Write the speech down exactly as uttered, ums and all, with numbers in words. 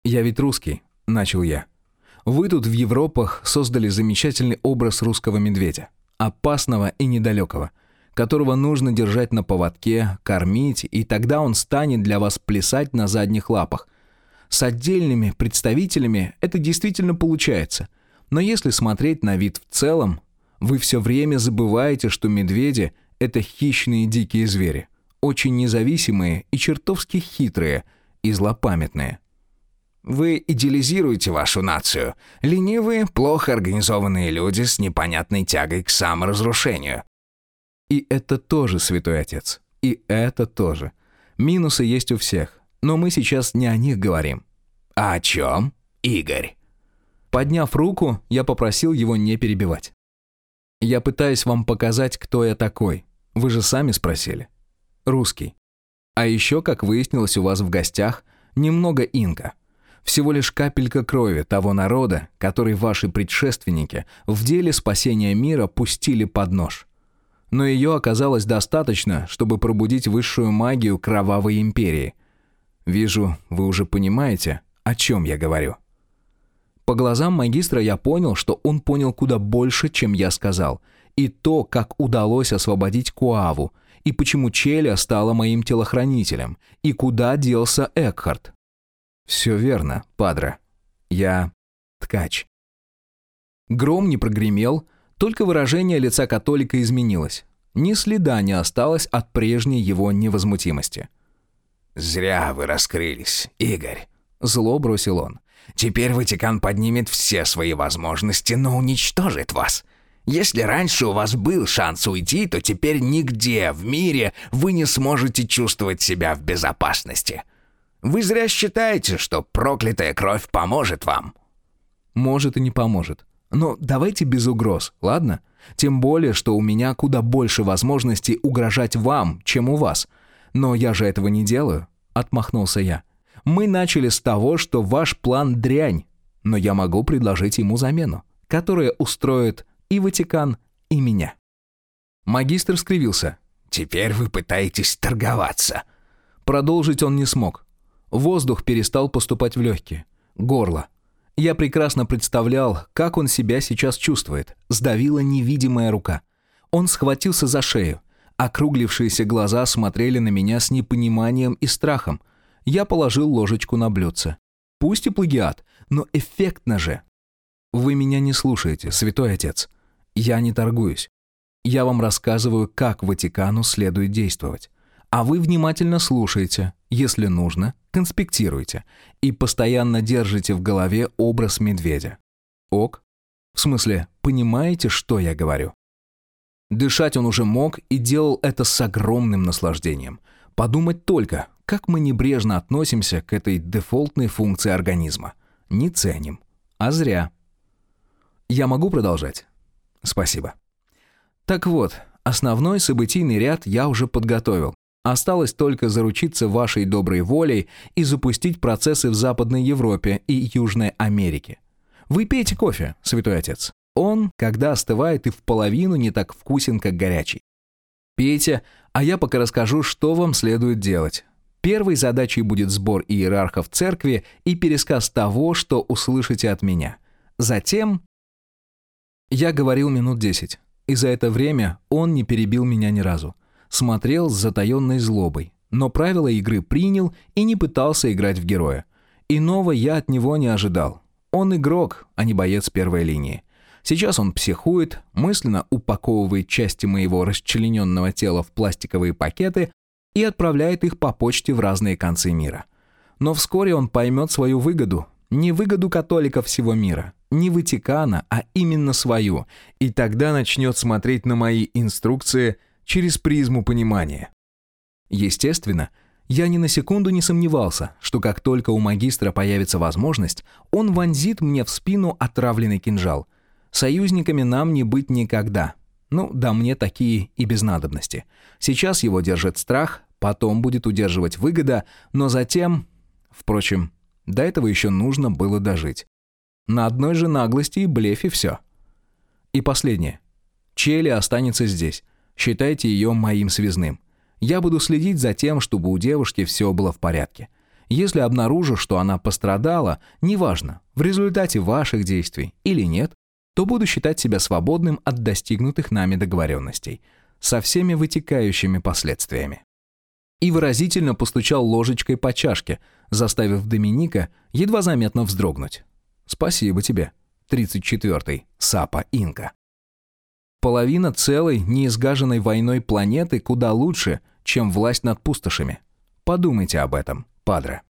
«Я ведь русский», — начал я. «Вы тут в Европах создали замечательный образ русского медведя. Опасного и недалекого, которого нужно держать на поводке, кормить, и тогда он станет для вас плясать на задних лапах. С отдельными представителями это действительно получается. Но если смотреть на вид в целом, вы все время забываете, что медведи – это хищные дикие звери, очень независимые и чертовски хитрые и злопамятные». Вы идеализируете вашу нацию. Ленивые, плохо организованные люди с непонятной тягой к саморазрушению. И это тоже, святой отец. И это тоже. Минусы есть у всех. Но мы сейчас не о них говорим. А о чем, Игорь? Подняв руку, я попросил его не перебивать. Я пытаюсь вам показать, кто я такой. Вы же сами спросили. Русский. А еще, как выяснилось у вас в гостях, немного инка. Всего лишь капелька крови того народа, который ваши предшественники в деле спасения мира пустили под нож. Но ее оказалось достаточно, чтобы пробудить высшую магию кровавой империи. Вижу, вы уже понимаете, о чем я говорю. По глазам магистра я понял, что он понял куда больше, чем я сказал, и то, как удалось освободить Куаву, и почему Челя стала моим телохранителем, и куда делся Экхард. «Все верно, падре. Я ткач». Гром не прогремел, только выражение лица католика изменилось. Ни следа не осталось от прежней его невозмутимости. «Зря вы раскрылись, Игорь», — зло бросил он. «Теперь Ватикан поднимет все свои возможности, но уничтожит вас. Если раньше у вас был шанс уйти, то теперь нигде в мире вы не сможете чувствовать себя в безопасности. Вы зря считаете, что проклятая кровь поможет вам». «Может и не поможет. Но давайте без угроз, ладно? Тем более, что у меня куда больше возможностей угрожать вам, чем у вас. Но я же этого не делаю», — отмахнулся я. «Мы начали с того, что ваш план дрянь, но я могу предложить ему замену, которая устроит и Ватикан, и меня». Магистр скривился. «Теперь вы пытаетесь торговаться». Продолжить он не смог. Воздух перестал поступать в легкие. Горло. Я прекрасно представлял, как он себя сейчас чувствует. Сдавила невидимая рука. Он схватился за шею. Округлившиеся глаза смотрели на меня с непониманием и страхом. Я положил ложечку на блюдце. Пусть и плагиат, но эффектно же. Вы меня не слушаете, святой отец. Я не торгуюсь. Я вам рассказываю, как Ватикану следует действовать. А вы внимательно слушаете, если нужно, конспектируйте и постоянно держите в голове образ медведя. Ок? В смысле, понимаете, что я говорю? Дышать он уже мог и делал это с огромным наслаждением. Подумать только, как мы небрежно относимся к этой дефолтной функции организма. Не ценим. А зря. Я могу продолжать? Спасибо. Так вот, основной событийный ряд я уже подготовил. Осталось только заручиться вашей доброй волей и запустить процессы в Западной Европе и Южной Америке. Вы пейте кофе, святой отец. Он, когда остывает, и в половину не так вкусен, как горячий. Пейте, а я пока расскажу, что вам следует делать. Первой задачей будет сбор иерархов церкви и пересказ того, что услышите от меня. Затем... Я говорил минут десять, и за это время он не перебил меня ни разу. Смотрел с затаенной злобой, но правила игры принял и не пытался играть в героя. Иного я от него не ожидал. Он игрок, а не боец первой линии. Сейчас он психует, мысленно упаковывает части моего расчлененного тела в пластиковые пакеты и отправляет их по почте в разные концы мира. Но вскоре он поймет свою выгоду, не выгоду католиков всего мира, не Ватикана, а именно свою, и тогда начнет смотреть на мои инструкции через призму понимания. Естественно, я ни на секунду не сомневался, что как только у магистра появится возможность, он вонзит мне в спину отравленный кинжал. Союзниками нам не быть никогда. Ну, да мне такие и без надобности. Сейчас его держит страх, потом будет удерживать выгода, но затем... Впрочем, до этого еще нужно было дожить. На одной же наглости и блефе все. И последнее. Челли останется здесь. Считайте ее моим связным. Я буду следить за тем, чтобы у девушки все было в порядке. Если обнаружу, что она пострадала, неважно, в результате ваших действий или нет, то буду считать себя свободным от достигнутых нами договоренностей, со всеми вытекающими последствиями». И выразительно постучал ложечкой по чашке, заставив Доминика едва заметно вздрогнуть. «Спасибо тебе, тридцать четвёртый Сапа Инка. Половина целой, неизгаженной войной планеты куда лучше, чем власть над пустошами. Подумайте об этом, падре».